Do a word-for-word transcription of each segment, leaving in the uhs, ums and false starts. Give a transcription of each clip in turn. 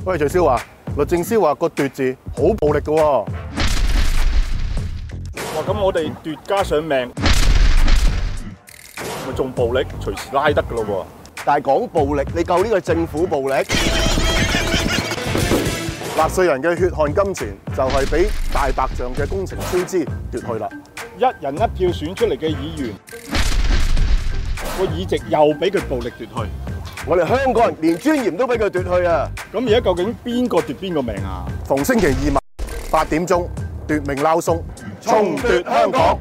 喂，徐少華，律政司話個奪字好暴力嘅喎。哇，咁我哋奪加上命，咪仲暴力，隨時拉得嘅咯喎。 但係講暴力，你夠呢個政府暴力？ 納稅人嘅血汗金錢就係俾大白象嘅工程超支奪去啦。一人一票選出嚟嘅議員，個議席又俾佢暴力奪去。 我哋香港人連尊嚴都俾佢奪去啊！ 咁而家究竟邊個奪邊個命啊？逢星期二晚八點鐘，奪命撈鬆，重奪香港。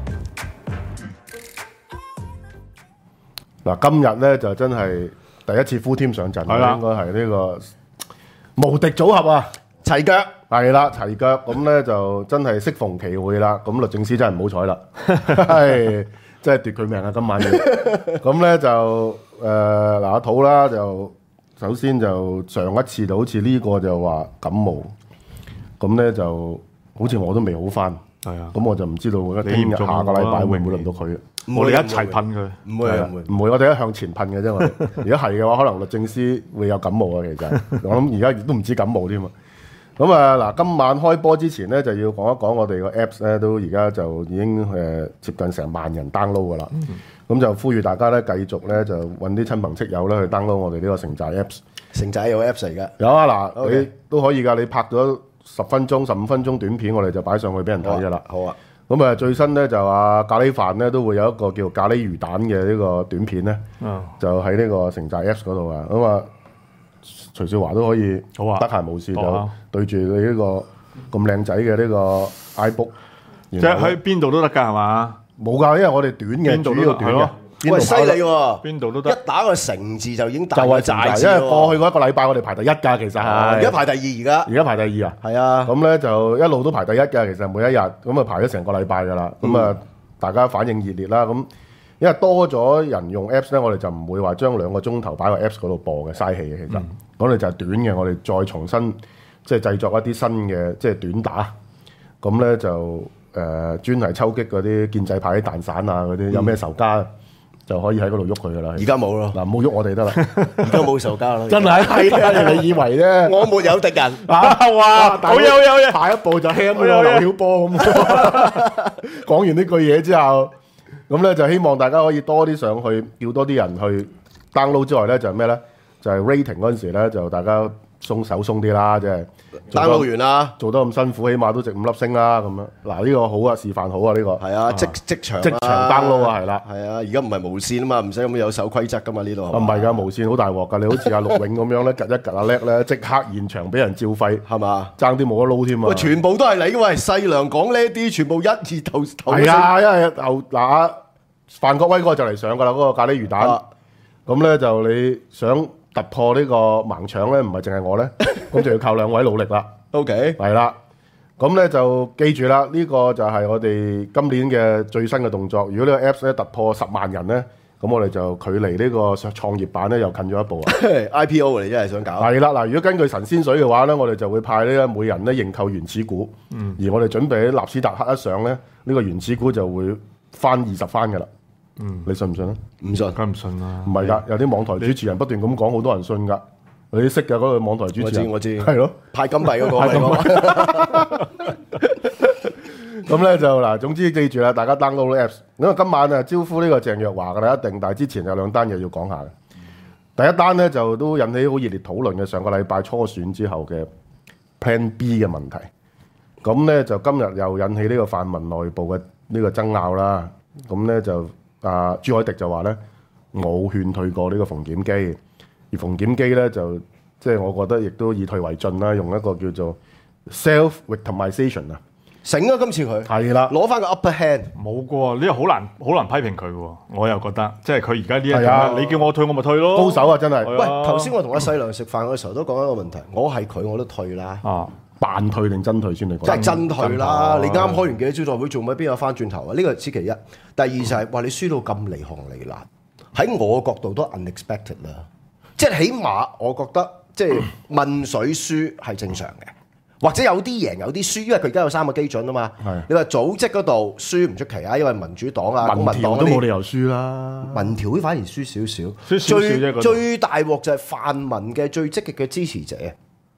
嗱，今日咧就真係第一次 full team 上陣， 係啦應該係呢個無敵組合啊！ 齊腳係啦，齊腳咁咧就真係適逢其會啦。咁律政司真係唔好彩啦，係真係奪佢命啊！今晚要咁咧就誒嗱阿土啦，就首先就上一次就好似呢個就話感冒，咁咧就好似我都未好翻， 係啊， 咁我就唔知道聽日下個禮拜會唔會輪到佢。 我哋一齊噴佢， 唔會啊，唔會。 唔會，我哋一向前噴嘅啫。我哋如果係嘅話，可能律政司會有感冒啊。其實我諗而家亦都唔止感冒添啊。咁啊嗱，今晚開波之前咧，就要講一講我哋個 Apps 咧，都而家就已經誒、呃、接近成萬人 download 噶啦。咁、嗯、就呼籲大家咧繼續咧就揾啲親朋戚友咧去 download 我哋呢個城寨 Apps。 城寨有 Apps 嚟㗎。 有啊嗱， Okay. 你都可以㗎。你拍咗十分鐘、十五分鐘短片，我哋就擺上去俾人睇㗎啦。 好啊。 咁啊，最新咧就話咖喱飯咧都會有一個叫咖喱魚蛋嘅呢個短片咧， 嗯、 就喺呢個城寨 Apps 嗰度啊。咁啊，徐少華都可以， 好啊， 得閒無事就啊對住你呢個咁靚仔嘅呢個 iBook， 即係喺邊度都得㗎係嘛？ 冇㗎，因為我哋短嘅， 邊度都主要短嘅係咯。 喂，犀利喎！ 邊度都得。 一打個城字就已經就大過係城寨， 寨字因為過去喎。 嗰一個禮拜我哋排第一㗎，其實係。 而家排第二而家。 而家排第二啊？ 係啊。 咁咧就一路都排第一㗎，其實每一日咁啊排咗成個禮拜㗎啦。咁啊、嗯、大家反應熱烈啦。咁因為多咗人用 Apps 咧，我哋就唔會話將兩個鐘頭擺喺 Apps 嗰度播嘅，嘥氣嘅其實。我哋、嗯、就係短嘅，我哋再重新即係製作一啲新嘅即係短打。咁咧就誒、呃、專係抽擊嗰啲建制派啲蛋散啊嗰啲，有咩仇家就可以喺嗰度喐佢噶啦。 而家冇咯， 嗱冇喐我哋得啦， 而家冇仇家啦。 真係係啊！你以為啫？ 我沒有敵人啊！哇！ 好有有有下一步就 ham 咗劉曉波咁。講完呢句嘢之後，咁咧就希望大家可以多啲上去，叫多啲人去 download 之外咧，就係咩咧？就係 rating 嗰陣時咧，就大家鬆手鬆啲啦，即係 download 完啦， 做得咁辛苦，起碼都值五粒星啦咁樣。嗱呢個好啊，示範好啊呢個。 係啊，即即場即場 download 啊，係啦。 係啊，而家唔係無線啊嘛，唔使咁有守規則噶嘛呢度。 唔係㗎，無線好大鑊㗎。你好似阿陸永咁樣咧，趌一趌阿叻咧，即刻現場俾人照肺， 係嘛？ 爭啲冇得撈添啊！ 喂，全部都係你嘅喂，細良講呢啲，全部一二頭頭。 係啊，因為後嗱范國威嗰個就嚟上㗎啦，嗰個咖喱魚蛋。咁咧就你想突破呢個盲腸咧，唔係淨係我咧，咁就要靠兩位努力啦。 OK， 係啦，咁咧就記住啦，呢個就係我哋今年嘅最新嘅動作。如果呢個 Apps 咧突破十萬人咧，咁我哋就距離呢個創業板咧又近咗一步啊 ！I P O 你真係想搞？ 係啦，嗱，如果根據神仙水嘅話咧，我哋就會派呢每人咧認購原始股，嗯、而我哋準備喺納斯達克一上咧，呢、呢個原始股就會翻二十番㗎啦。嗯，你信唔信啊？ 唔信， 梗唔信啦。 唔係㗎，有啲網台主持人不斷咁講，好多人信㗎。你識嘅嗰個網台主持人， 我知我知， 係咯， 派金幣嗰個。 派金幣。咁咧就嗱，總之記住啦，大家 download Apps。因為今晚啊招呼呢個鄭若驊㗎啦，一定。但係之前有兩單嘢要講下嘅。第一單咧就都引起好熱烈討論嘅，上個禮拜初選之後嘅 Plan B 嘅問題。咁咧就今日又引起呢個泛民內部嘅呢個爭拗啦。咁咧就啊朱凱廸就話咧冇勸退過呢個馮檢基，而馮檢基咧就即係我覺得亦都以退為進啦，用一個叫做 self-victimization 啊， 醒啊！今次佢係啦， 攞翻個 upper hand， 冇過呢個好難好難批評佢喎，我又覺得即係佢而家呢一係啊種，你叫我退我咪退咯， 高手啊真係。 喂，頭先我同阿細良食飯嘅時候都講一個問題，我係佢我都退啦。 啊， 扮退定真退先？你講即係真退啦！ 真你啱開完記者招待會做乜？邊有翻轉頭啊？呢個係其一。第二就係話你輸到咁離行離辣，喺我角度都 unexpected 啦。即係起碼我覺得即係問水輸係正常嘅，或者有啲贏有啲輸，因為佢而家有三個基準啊嘛。 係你話組織嗰度輸唔出奇啊，因為民主黨啊、公民民黨調都冇理由輸啦。 民調反而輸少少。 輸少少啫嗰度最最大鑊就係泛民嘅最積極嘅支持者，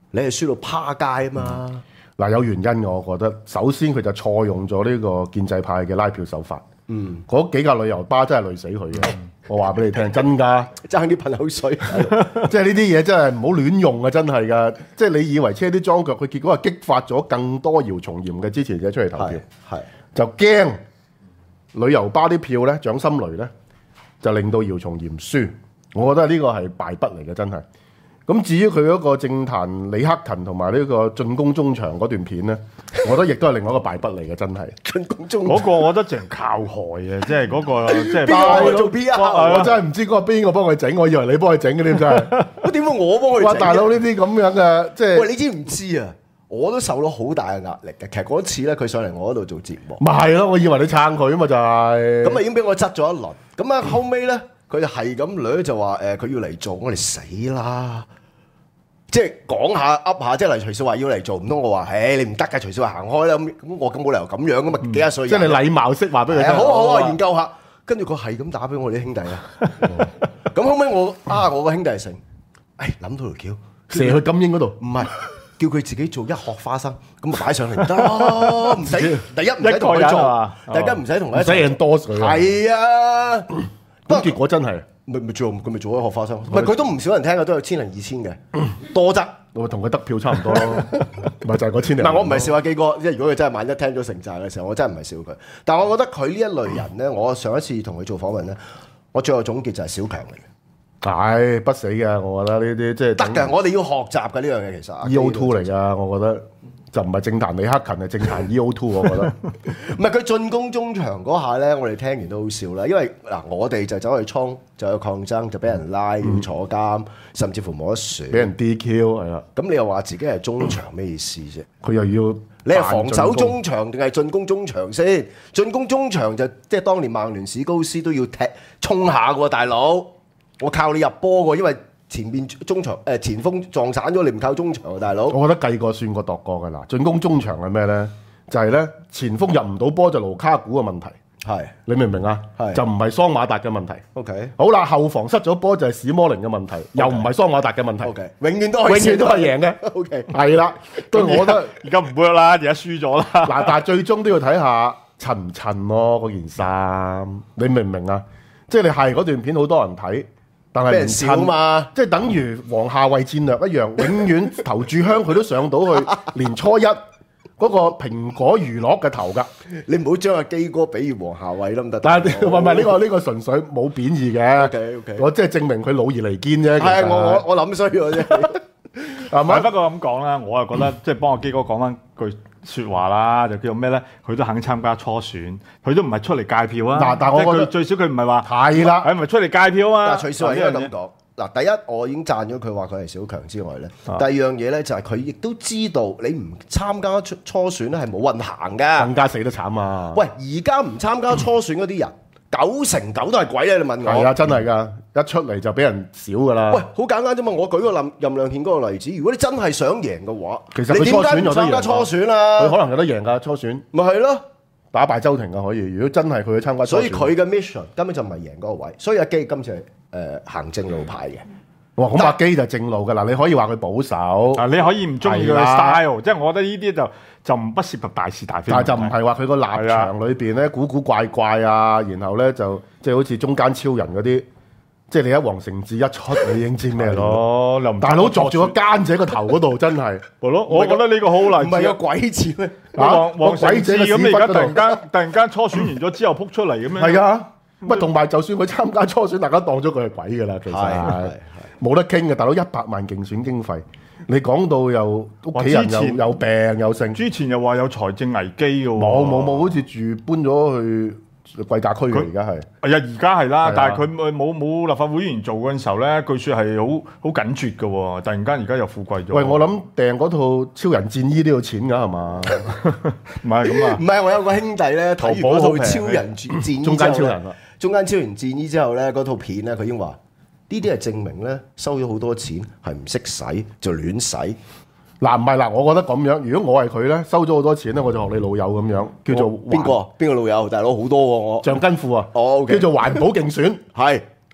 你係輸到趴街啊嘛。 嗱、有原因嘅，我覺得首先佢就錯用咗呢個建制派嘅拉票手法。嗯，嗰幾架旅遊巴真係累死佢嘅。我話俾你聽，真㗎， 爭啲噴口水。 即係呢啲嘢真係唔好亂用啊！真係㗎，即係你以為車啲裝腳，佢結果係激發咗更多姚松炎嘅支持者出嚟投票， 係就驚旅遊巴啲票咧，掌心雷咧，就令到姚松炎輸。我覺得呢個係敗筆嚟嘅，真係。咁至於佢嗰個政壇李克勤同埋呢個進攻中場嗰段片咧，我覺得亦都係另外一個敗筆嚟嘅，真係。 進攻中嗰個我覺得淨係靠害嘅，即係嗰個即係邊個做 P R？ 我真係唔知嗰個邊個幫佢整，我以為你幫佢整嘅添，真係。 我點會我幫佢哇！ 整？ 大佬呢啲咁樣嘅，即係喂，你知唔知啊？我都受到好大嘅壓力嘅。其實嗰次咧，佢上嚟我嗰度做節目， 咪係咯？我以為你撐佢啊嘛，就係。 咁啊已經俾我質咗一輪。咁啊後尾咧，佢就係咁掠就話誒，佢要嚟做，我哋死啦！即係講下噏下，即係例如徐少華要嚟做，唔通我話，誒你唔得㗎，徐少華行開啦。咁我咁冇理由咁樣噶嘛，幾廿歲人。 即係你禮貌式話俾佢聽。 係好好啊，研究下。跟住佢係咁打俾我哋啲兄弟啊。咁後尾我啊，我個兄弟成，誒諗到條橋， 射去金英嗰度。 唔係叫佢自己做一殼花生，咁啊擺上嚟得，唔使第一唔使同佢一個人做啊， 第一唔使同佢一唔使齊人多水。 係啊， 咁結果真係， 咪咪做佢咪做一殼花生，唔係佢都唔少人聽嘅，都有千零二千嘅，多則。 我同佢得票差唔多咯，咪就係嗰千零。 嗱，我唔係笑阿基哥，即係如果佢真係萬一聽咗成寨嘅時候，我真係唔係笑佢。但係我覺得佢呢一類人咧，我上一次同佢做訪問咧，我最後總結就係小強嚟嘅。 係不死嘅，我覺得呢啲即係得㗎，我哋要學習嘅呢樣嘢其實。 E O two 嚟㗎，我覺得就唔係政壇李克勤，係政壇 E O two， 我覺得。 唔係佢進攻中場嗰下咧，我哋聽完都好笑啦。因為嗱，我哋就走去衝，就有抗爭，就俾人拉，要坐監，甚至乎冇得選， 俾人 D Q 係啦。 咁你又話自己係中場咩意思啫？ 佢又要你係防守中場定係進攻中場先？進攻中場就即係當年曼聯史高斯都要踢衝下喎，大佬。我靠你入波喎，因為前面中場誒、呃、前鋒撞散咗，你唔靠中場啊，大佬。 我覺得計過算過度過㗎啦。進攻中場係咩咧？就係、是、咧前鋒入唔到波就盧卡古嘅問題。 係你明唔明啊？ 係就唔係桑馬達嘅問題。 OK 好啦，後防失咗波就係史摩寧嘅問題，又唔係桑馬達嘅問題。 OK，永遠都永可以遠都係贏嘅。 OK， 係啦，對我覺得而家唔 work 啦，而家輸咗啦。 嗱，但係最終都要睇下襯唔襯咯，嗰件衫，你明唔明啊？即係你係嗰段片好多人睇，但係唔俾人笑襯嘛， 即係等於黃夏蕙戰略一樣，永遠投注香佢都上到去年初一嗰個蘋果娛樂嘅頭㗎。 你唔好將阿基哥比喻黃夏蕙得唔得？ 但係唔係呢個呢個純粹冇貶義嘅。 OK，OK 我即係證明佢老而彌堅啫。 係我我我諗衰咗啫。 係咪？ 不過咁講啦，我又覺得即係幫我基哥講翻句説話啦，就叫做咩咧？佢都肯參加初選，佢都唔係出嚟戒票啊。 嗱但係我覺得即係佢最少佢唔係話係啦係咪出嚟戒票啊？ 嗱，徐少華應該咁講。嗱，第一我已經讚咗佢話佢係小強之外咧， 啊第二樣嘢咧就係佢亦都知道你唔參加初初選咧係冇運行㗎。 更加死得慘啊！ 喂，而家唔參加初選嗰啲人，九成九都係鬼啊！你問我。 係啊，真係㗎，一出嚟就俾人少㗎啦。 喂，好簡單啫嘛！我舉個任任亮憲嗰個例子，如果你真係想贏嘅話， 其實佢你點解唔初選有得贏參加初選佢可啊？ 能有得贏㗎初選， 咪係咯。 打敗周庭啊可以。如果真係佢去參加初選， 所以佢嘅 mission 根本就唔係贏嗰個位，所以阿基今次係誒、呃、行正路派嘅。 哇咁白基就正路㗎啦。你可以話佢保守， 啊，你可以唔中意佢嘅係啦 style，即係我覺得呢啲就就唔不涉及大是大非。 但係就唔係話佢個立場裏邊咧古古怪怪啊，然後咧就即係好似中間超人嗰啲，即係你一黃成志一出，你已經知咩咯。 咯，又唔大佬作住個奸仔個頭嗰度，真係係咯，我覺得呢個好唔難。 係個鬼字咩？ 啊黃黃成鬼志咁， 仔嘅屎忽你而家突然嗰度間突然間初選完咗之後撲出嚟咁樣。 係啊。乜同埋就算佢參加初選，大家當咗佢係鬼㗎啦，其實係係係冇得傾嘅。大佬一百萬競選經費，你講到又屋企人之前又有病有剩， 之前又話有財政危機嘅喎。 冇冇冇，好似住搬咗去貴格區嘅而家係。 係啊，而家係啦， 係啊但係佢冇冇立法會議員做嗰陣時候咧，據說係好好緊絕嘅喎。突然間而家又富貴咗。 喂，我諗訂嗰套超人戰衣都要錢㗎係嘛？ 唔係咁啊唔，係，我有個兄弟咧睇完嗰套淘寶好平超人戰戰衣中間超之後人啊， 呢中間超人戰衣之後咧，嗰套片咧，佢已經話呢啲係證明咧收咗好多錢，係唔識使就亂使。 嗱唔係嗱，我覺得咁樣。如果我係佢咧，收咗好多錢咧，我就學你老友咁樣，叫做邊個邊個老友？大佬好多喎我。 橡筋褲啊， 哦，OK 叫做環保競選。 係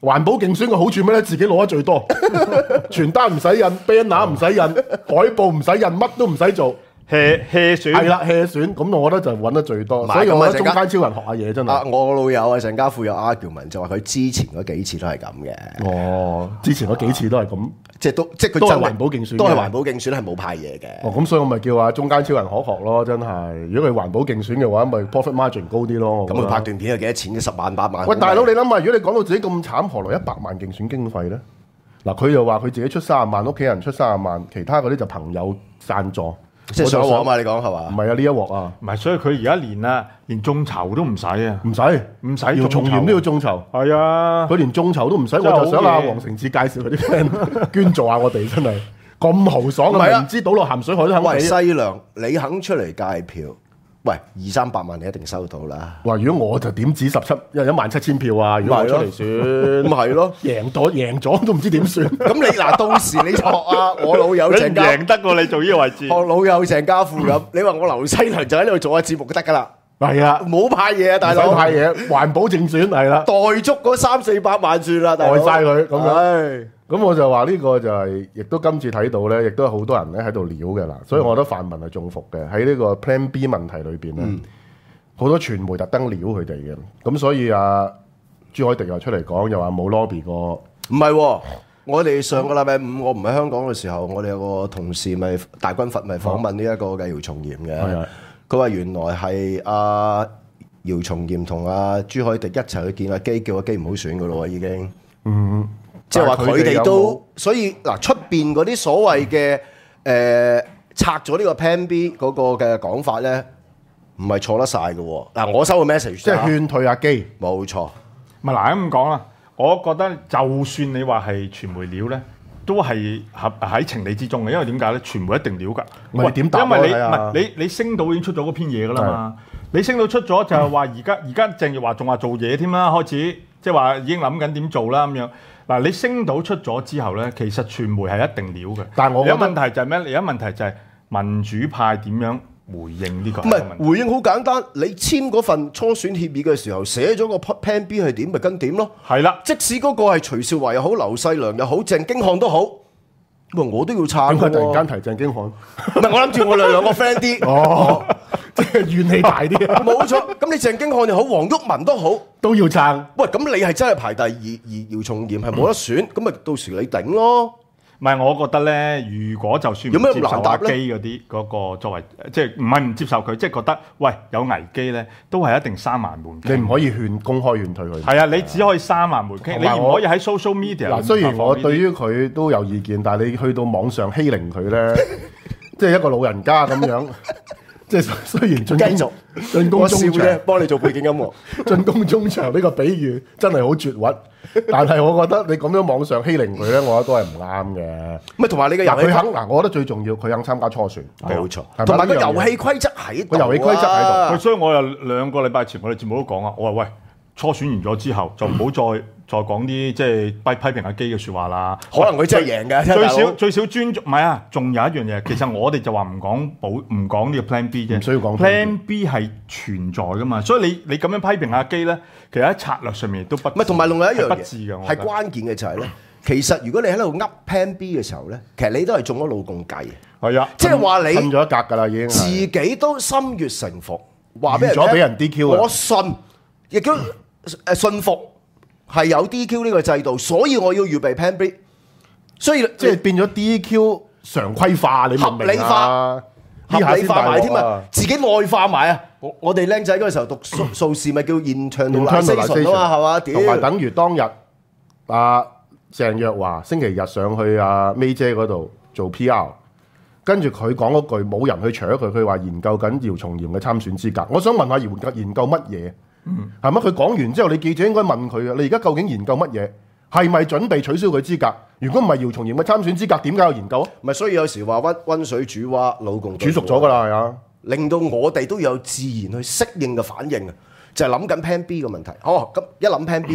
環保競選嘅好處咩咧？自己攞得最多，傳單唔使印 ，banner 唔使印，海報唔使印，乜都唔使做。 hea hea 選係啦 hea 選，咁我覺得就揾得最多， 唔係所以我覺得咁啊中間超人學下嘢真啊， 係。 我老友啊，陳家富有 argument 就話佢之前嗰幾次都係咁嘅， 哦，之前嗰幾次都係咁， 即係都即係佢都係真係環保競選嘅都係環保競選係冇派嘢嘅。 哦咁所以我咪叫啊中間超人可學咯，真係。如果佢環保競選嘅話，咪 profit margin 高啲咯。我覺得咁佢拍段片有幾多錢？十萬八萬。 喂，大佬你諗下，如果你講到自己咁慘，何來一百萬競選經費咧？嗱，佢又話佢自己出三十萬，屋企人出三十萬，其他嗰啲就朋友贊助。 即係上鑊啊嘛？你講係唔嘛？ 係啊，呢一鑊啊， 唔係，所以佢而家連啊，連眾籌都唔使啊， 唔使唔使姚松炎都要眾籌， 係啊， 佢連眾籌都唔使。我真係好就想阿嘢黃成志介紹佢啲 friend 捐助下我哋，真係咁豪爽唔係啊啊！唔知倒落鹹水海都肯喂， 俾。 西良，你肯出嚟界票？喂，二三百萬你一定收到啦。 哇！如果我就點止十七，因為一萬七千票啊！如果我出嚟選， 咁係咯。 贏咗贏咗都唔知點算。 咁你嗱，到時你學啊，我老友你唔鄭家贏得過你做呢個位置學。老友鄭家富咁，你話我劉西良就喺度做下節目就得㗎啦， 係啊， 冇派嘢啊，大大佬佬， 派嘢，環保正選係啦， 代足嗰三四百萬算啦，大佬代晒佢咁樣。 唉咁我就話呢個就係、亦都今次睇到咧，亦都有好多人咧喺度撩嘅啦。所以我覺得泛民係中伏嘅喺呢個 Plan B 問題裏邊咧，好、多傳媒特登撩佢哋嘅。咁所以啊，朱凱廸又出嚟講，又話冇 lobby 過。 唔係喎，我哋上個禮拜五我唔喺香港嘅時候，我哋有個同事咪大軍閥咪訪問呢一個嘅姚松炎嘅係啊， 佢話原來係阿姚松炎同阿朱凱廸一齊去見阿基，叫阿基唔好選噶咯喎已經。 嗯， 即係話佢哋但係有冇都，所以嗱出邊嗰啲所謂嘅誒、呃、拆咗呢個 Plan B 嗰個嘅講法咧，唔係錯得晒嘅喎。嗱，我收個 message 即係勸退阿基。 冇錯， 咪嗱咁講啦，我覺得就算你話係傳媒料咧，都係合喺情理之中嘅，因為點解咧？傳媒一定料㗎。 咪點答因為你唔我睇下係你你星島已經出咗嗰篇嘢㗎啦嘛，你星島出咗就係話而家而家鄭月華仲話做嘢添啦，開始即係話已經諗緊點做啦咁樣。嗱，你星島出咗之後咧，其實傳媒係一定料嘅。有但係我覺得問題就係咩？而家問題就係民主派點樣回應呢個唔係一個問題？ 係回應好簡單，你簽嗰份初選協議嘅時候寫咗個 Plan B 係點，咪跟點咯。 係啦， 即使嗰個係徐少華又好、劉細良又好、鄭經漢都好，喂，我都要撐點解㗎喎。 突然間提鄭經漢？ 唔係我諗住我哋兩個 friend 啲。 哦，即係怨氣大啲啊， 冇錯，咁你鄭經漢又好，黃毓民都好， 都要撐。 喂，咁你係真係排第二，而姚松炎係冇得選，咁咪到時你頂咯。 唔係我覺得咧，如果就算唔有咩咁接受阿難答咧基嗰啲嗰個作為，即係唔係唔接受佢，即係覺得喂有危機咧，都係一定閂埋門傾。 你唔可以勸公開勸退佢。 係啊，你只可以閂埋門傾， 同埋我你唔可以喺 social media 嗱，雖然我對於佢都有意見，但係你去到網上欺凌佢咧，即係一個老人家咁樣，即係雖然進攻繼續進攻我笑中場啫，幫你做背景音樂。 進攻中場呢個比喻真係好絕核，但係我覺得你咁樣網上欺凌佢咧，我覺得都係唔啱嘅。 咪同埋你嘅嗱， 遊戲佢肯嗱，我覺得最重要，佢肯參加初選， 冇錯， 係咪同埋個呢樣嘢遊戲規則喺度啊個遊戲規則喺度佢，所以我又兩個禮拜前我哋節目都講啊，我話喂初選完咗之後就唔好再再講啲即係批批評阿基嘅説話啦。 可能佢真係贏嘅， 最大佬少最少尊重，唔係啊，仲有一樣嘢，其實我哋就話唔講保唔講呢個 Plan B 啫， 唔需要講 Plan B 係存在噶嘛，所以你你咁樣批評阿基咧，其實喺策略上面亦都不唔係同埋另外一樣係不智嘅， 嘢我覺得係關鍵嘅就係咧，其實如果你喺度噏 Plan B 嘅時候咧，其實你都係中咗老共計， 係啊， 即係話你瞓咗一格㗎啦，已經係自己都心悅誠服，話俾人聽預咗俾人 D Q 啊我信，亦都誒信服係有 D Q 呢個制度，所以我要預備 Plan B，所以即係變咗 D Q 常規化，你明唔明合理化啊？ 合理化埋添呢下先大鑊啊，自己內化埋啊！我我哋僆仔嗰個時候讀數數士咪叫 internalisation 啊嘛，係嘛？屌同埋等於當日阿鄭若驊星期日上去阿 May 姐嗰度做 P R，跟住佢講嗰句冇人去搶佢，佢話研究緊姚松炎嘅參選資格。我想問下研究研究乜嘢？係咪？佢講完之後，你記者應該問佢啊！你而家究竟研究乜嘢？係咪準備取消佢資格？如果唔係姚松炎嘅參選資格，點解要研究啊？ 咪所以有時話温温水煮蛙，老共煮熟咗㗎啦，係啊！ 令到我哋都有自然去適應嘅反應啊！就係諗緊 Plan B 嘅問題。哦，咁一諗 Plan B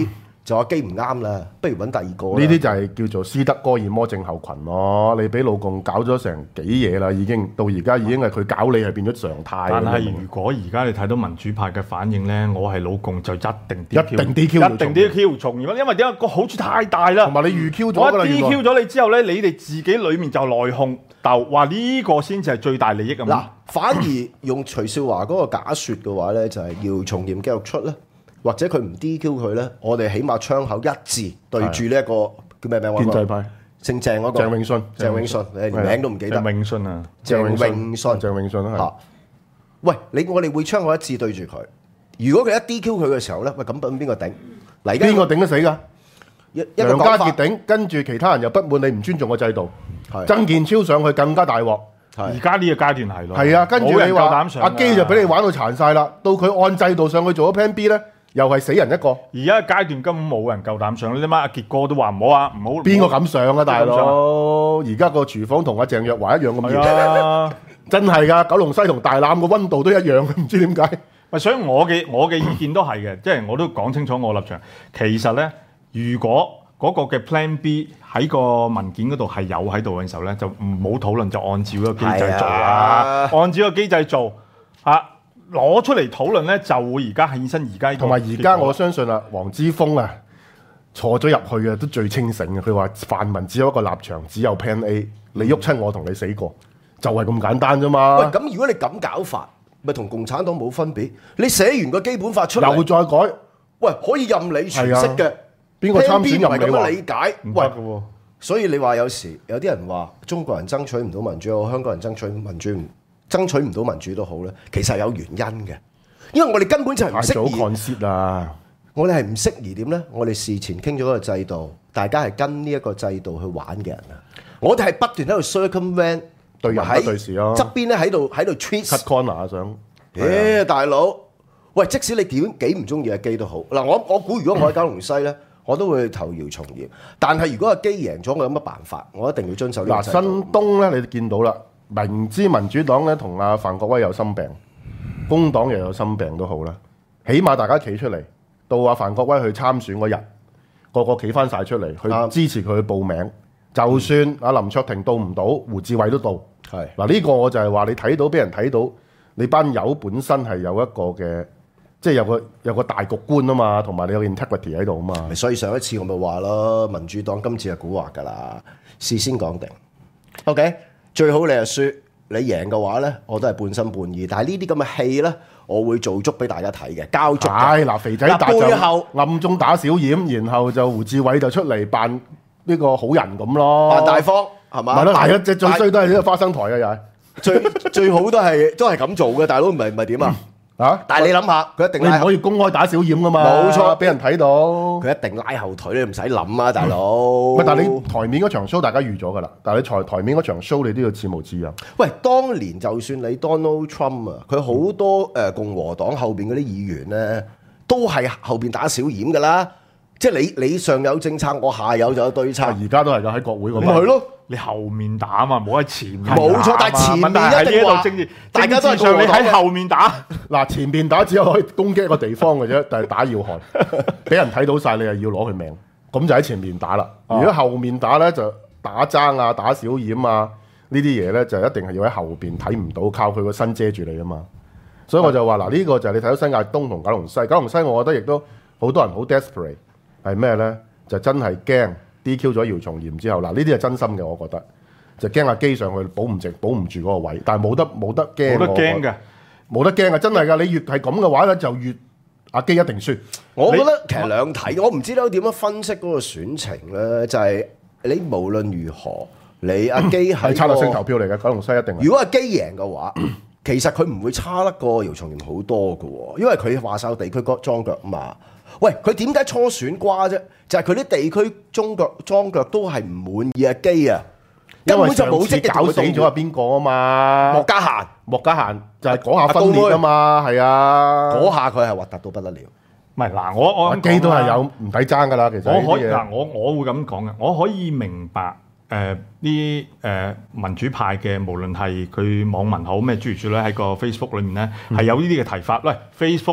就話基唔啱啦，不如揾第二個啦。 呢啲就係叫做斯德哥爾摩症候群咯。你俾老共搞咗成幾嘢啦，已經到而家已經係佢搞你係變咗常態。 但係如果而家你睇到民主派嘅反應咧，我係老共就一定 D Q， 一定 D Q， 一定 D Q 從而，因為點解個好處太大啦， 同埋你預 Q 咗我㗎啦。 一 D Q 咗你之後咧，你哋自己裡面就內訌鬥，話呢個先至係最大利益咁。 嗱，反而用徐少華嗰個假説嘅話咧，就係姚松炎繼續出咧。或者佢唔 D Q 佢咧，我哋起碼窗口一致對住呢一個叫咩名？ 建制派姓鄭嗰個鄭永信， 鄭永信，你連名都唔記得。 鄭永信啊， 鄭永信， 鄭永信係。 嚇！喂，你我哋會窗口一致對住佢。如果佢一 D Q 佢嘅時候咧，喂咁咁邊個頂？嗱， 邊個頂得死㗎？ 一一個梁家傑講法， 頂，跟住其他人又不滿你唔尊重個制度， 係曾健超上去更加大鑊。 而家呢個階段係咯。 係啊，跟住冇人你話夠膽上阿基就俾你玩到殘晒啦，到佢按制度上去做咗 Plan B 咧，又係死人一個。 而家階段根本冇人夠膽上，你諗下阿傑哥都話唔好啊，唔好。 邊個敢上啊，大邊個敢上佬？而家個廚房同阿鄭若驊一樣咁係熱， 啊。 真係㗎！九龍西同大欖個温度都一樣，唔知點解。 喂，所以我嘅我嘅意見都係嘅，即係我都講清楚我立場。其實咧，如果嗰個嘅 Plan B 喺個文件嗰度係有喺度嘅時候咧，就唔好討論，就按照個機制做啊， 啊按照個機制做啊，攞出嚟討論咧，就會而家起身而家同埋而家我相信啊，黃之鋒啊坐咗入去嘅都最清醒嘅。佢話泛民只有一個立場，只有 Plan A，你喐親我同你死過，就係咁簡單啫嘛。 喂，咁如果你咁搞法，咪同共產黨冇分別？你寫完個基本法出嚟， 又再改， 喂，可以任你詮釋嘅。 邊個參選唔係咁任你話樣理解？喂唔得嘅喎。 所以你話有時有啲人話中國人爭取唔到民主，香港人爭取民主唔爭取唔到民主都好咧，其實係有原因嘅，因為我哋根本就係唔太早適宜， concede 啦。 我哋係唔適宜點咧？我哋事前傾咗個制度，大家係跟呢一個制度去玩嘅人啊！我哋係不斷喺度 circumvent 對人不對事咯側邊咧喺度喺度 treat cut corner 啊想， 誒大佬，喂，即使你點幾唔中意阿基都好，嗱我我估如果我喺九龍西咧，我都會投姚松炎。但係如果阿基贏咗，我有乜辦法？我一定要遵守呢個嗱制度。 新東咧，你見到啦，明知民主黨咧同阿范國威有心病，工黨又有心病都好啦，起碼大家企出嚟，到阿范國威去參選嗰日，個個企翻晒出嚟去支持佢去報名。就算阿林卓廷到唔到，胡志偉都到。 係嗱呢個我就係話你睇到俾人睇到，你班友本身係有一個嘅，即係有個有個大局觀啊嘛，同埋你有 integrity 喺度啊嘛。 所以上一次我咪話咯，民主黨今次係蠱惑㗎啦，事先講定。OK，最好你係輸，你贏嘅話咧，我都係半心半意。但係呢啲咁嘅戲咧，我會做足俾大家睇嘅，交足嘅。 係嗱，肥仔達嗱背後就暗中打小掩，然後就胡志偉就出嚟扮呢個好人咁咯， 扮大方係嘛？ 咪咯，係啊，即係最但衰都係呢個花生台啊，又係最最好都係都係咁做嘅，大佬唔係唔係點啊？ 啊！ 但係你諗下，佢一定你唔拉後可以公開打小掩噶嘛， 冇錯俾人睇到。 佢一定拉後腿，你唔使諗啊，大佬。 喂，但係你台面嗰場 show 大家預咗噶啦，但係你台台面嗰場 show 你都要似模似樣。 喂，當年就算你 Donald Trump 啊，佢好多誒共和黨後邊嗰啲議員咧，都係後邊打小掩噶啦。即係你你上有政策，我下有就有對策。 而家都係㗎，喺國會嗰邊。 咪係咯， 你後面打嘛，冇喺前面打嘛。 冇錯但係前面問題係一定話呢度政治， 大家都係政治上你共和黨嘅喺後面打。 嗱，前面打只有可以攻擊一個地方嘅啫，但係打要害，俾人睇到晒，你又要攞佢命，咁就喺前面打啦。 啊如果後面打咧，就打爭啊、打小掩啊呢啲嘢咧，就一定係要喺後邊睇唔到，靠佢個身遮住你啊嘛。所以我就話嗱，呢個就係你睇到新界東同九龍西，九龍西我覺得亦都好多人好 desperate 係咩咧？就真係驚 D Q 咗姚松炎之後，嗱呢啲係真心嘅，我覺得就驚阿基上去保唔直，保唔住嗰個位，但係冇得冇得驚， 冇得驚嘅， 冇得驚啊！真係㗎，你越係咁嘅話咧，就越阿基一定輸。 我覺得其實兩睇，我唔知道點樣分析嗰個選情咧，就係、你無論如何，你阿基係係策略性投票嚟嘅，九龍西一定係。 如果阿基贏嘅話，其實佢唔會差得過姚松炎好多嘅喎，因為佢話晒地區裝腳嘛。喂，佢點解初選瓜啫？就係佢啲地區中腳裝腳都係唔滿意阿基啊，根本就冇積極搞死咗係邊個啊嘛？ 莫家嫻， 莫家嫻就係嗰下分裂啊嘛，係啊， 嗰下佢係核突到不得了。 唔係嗱，我我阿基都係有唔抵爭㗎啦，其實我可以呢啲嘢嗱，我我會咁講嘅，我可以明白誒啲誒民主派嘅，無論係佢網民好咩諸如此類喺個 Facebook 裏面咧，係有呢啲嘅提法。喂，Facebook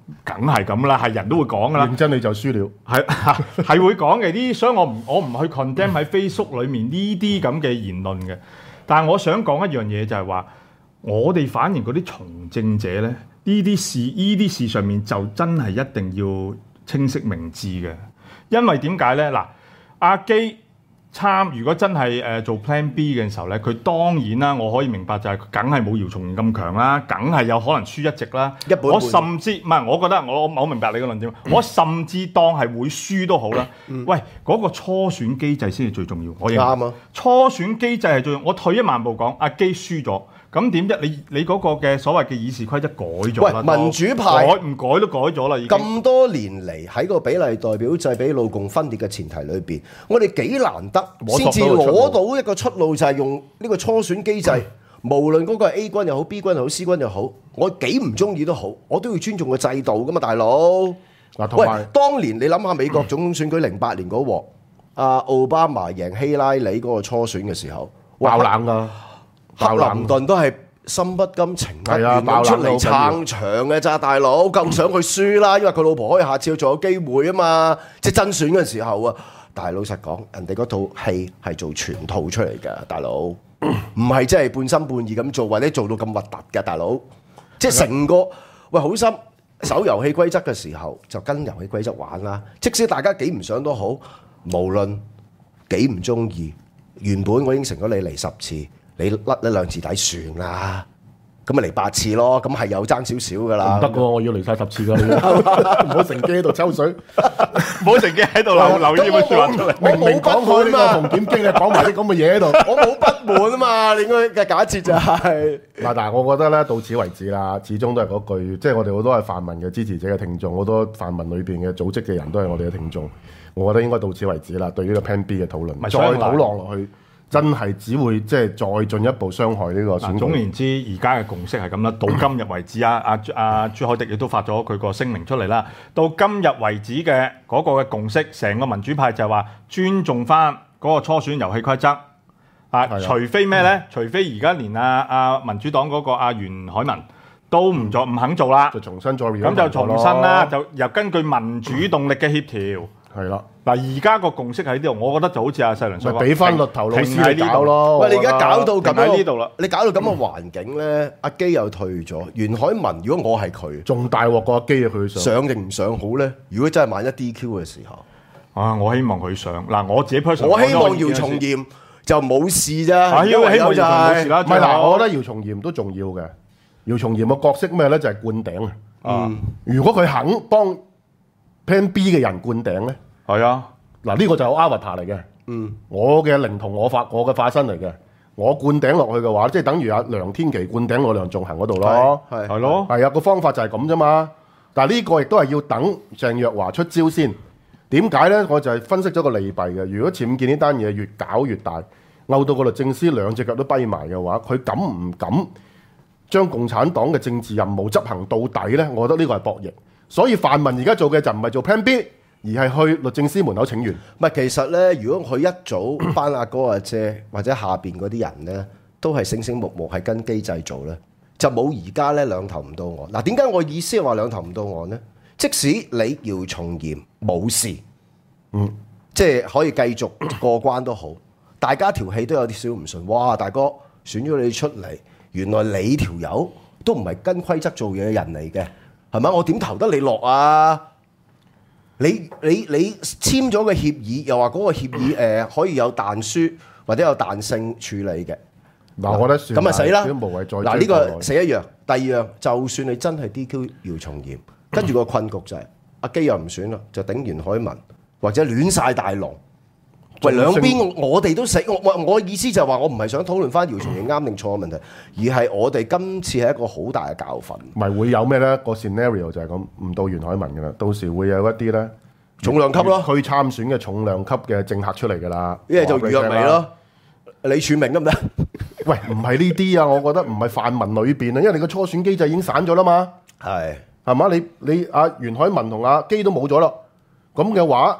梗係咁啦，係人都會講噶啦。 認真你就輸了， 係係會講嘅啲，所以我唔我唔去 condemn 喺 Facebook 裏面呢啲咁嘅言論嘅。但係我想講一樣嘢就係話，我哋反而嗰啲從政者咧，呢啲事呢啲事上面就真係一定要清晰明智嘅，因為點解咧？嗱，阿基參如果真係誒做 Plan B 嘅時候咧，佢當然啦，我可以明白就係梗係冇姚松炎咁強啦，梗係有可能輸一席啦。 一半半我甚至唔係，我覺得我我我明白你嘅論點，嗯、我甚至當係會輸都好啦。嗯、喂，嗰、嗰個初選機制先係最重要。我認為啱啊！ 初選機制係最重要。我退一萬步講，阿基輸咗。咁點啫？你你嗰個嘅所謂嘅議事規則改咗啦， 喂，民主派改唔改都改咗啦，已經咁多年嚟喺個比例代表制比老共分裂嘅前提裏邊，我哋幾難得先至攞到一個出路，就係用呢個初選機制。嗯、無論嗰個係 A 軍又好 B 軍又好 C 軍又好，我幾唔中意都好，我都要尊重個制度噶嘛，大佬。嗱，喂，當年你諗下美國總統選舉零八年嗰鑊，阿奧巴馬贏希拉里嗰個初選嘅時候， 爆冷啊！ 克林頓都係心不甘情不願咁出嚟撐場嘅咋，大佬夠想佢輸啦，因為佢老婆可以下次仲有機會啊嘛，即係真選嘅時候啊。但係老實講，人哋嗰套戲係做全套出嚟嘅，大佬唔係真係半心半意咁做，或者做到咁核突嘅，大佬。即係成個喂好心守遊戲規則嘅時候，就跟遊戲規則玩啦。即使大家幾唔想都好，無論幾唔中意，原本我應承咗你嚟十次。你甩一兩次底算啦，咁咪嚟八次咯，咁係有爭少少噶啦。 唔得噶，我要嚟晒十次噶，唔好乘機喺度抽水， 唔好乘機喺度留留呢啲説話出嚟。 明明講開呢個同點經，你講埋啲咁嘅嘢喺度， 我冇不滿啊嘛。你應該嘅假設就係嗱，但係我覺得咧到此為止啦，始終都係嗰句，即係我哋好多係泛民嘅支持者嘅聽眾，好多泛民裏邊嘅組織嘅人都係我哋嘅聽眾。我覺得應該到此為止啦。對於呢個 Plan B 嘅討論，再討論落去。真係只會即係再進一步傷害呢個選舉。 總言之，而家嘅共識係咁啦。到今日為止啊，阿阿朱凱廸亦都發咗佢個聲明出嚟啦。到今日為止嘅嗰個嘅共識，成個民主派就係話尊重翻嗰個初選遊戲規則啊。 的除非咩咧？嗯、除非而家連阿阿民主黨嗰個阿袁海文都唔做唔肯做啦， 就重新再咁就重新啦，就又根據民主動力嘅協調。係啦， 嗱而家個共識喺呢度，我覺得就好似阿世倫所講， 俾翻律頭老師喺呢度咯。 喂，你而家搞到咁喺呢度啦， 你搞到咁嘅環境咧，阿基又退咗，袁海文如果我係佢， 仲大鑊過阿基啊！佢上上定唔上好咧？如果真係萬一 D Q 嘅時候， 啊，我希望佢上。嗱，我自己 personal， 我希望姚松炎就冇事啫。 啊，希望姚松炎冇事啦。 唔係嗱，我覺得姚松炎都重要嘅。姚松炎嘅角色咩咧？就係灌頂啊！嗯，如果佢肯幫 Plan B 嘅人灌頂咧， 係啊。 嗱，呢個就係 avatar 嚟嘅，嗯，我嘅靈同我化我嘅化身嚟嘅，我灌頂落去嘅話，即係等於阿梁天琦灌頂我梁頌恆嗰度咯， 係係咯， 係啊，個方法就係咁啫嘛。但係呢個亦都係要等鄭若驊出招先。點解咧？我就係分析咗個利弊嘅。如果僭建呢單嘢越搞越大，拗到個律政司兩隻腳都跛埋嘅話，佢敢唔敢將共產黨嘅政治任務執行到底咧？我覺得呢個係博弈。所以泛民而家做嘅就唔係做 Plan B。而係去律政司門口請願。 唔係，其實咧，如果佢一早班阿哥阿姐或者下邊嗰啲人咧，都係醒醒目目係跟機制做咧，就冇而家咧兩頭唔到岸。嗱，點解我意思係話兩頭唔到岸咧？即使你姚松炎冇事，嗯，即係可以繼續過關都好，大家條氣都有啲少唔順。哇，大哥選咗你出嚟，原來你條友都唔係跟規則做嘢嘅人嚟嘅，係咪？我點投得你落啊？你你你簽咗個協議，又話嗰個協議誒、呃、可以有彈書或者有彈性處理嘅。 嗱，我覺得算咁啊死啦！ 嗱， 呢、這個死一樣。第二樣，就算你真係 D Q 姚松炎，跟住個困局就係、是、阿基又唔選啦，就頂袁海文或者亂晒大龍。喂，兩邊我哋都死。我我我意思就係話，我唔係想討論翻姚松炎啱定錯嘅問題，而係我哋今次係一個好大嘅教訓。 咪會有咩咧？個 scenario 就係咁，唔到袁海文噶啦，到時會有一啲咧重量級咯， 去參選嘅重量級嘅政客出嚟噶啦。 一係就余若薇咯，李柱銘得唔得？ 喂，唔係呢啲啊，我覺得唔係泛民裏邊啊，因為你個初選機制已經散咗啦嘛。 係係嘛？你你阿袁海文同阿基都冇咗咯，咁嘅話。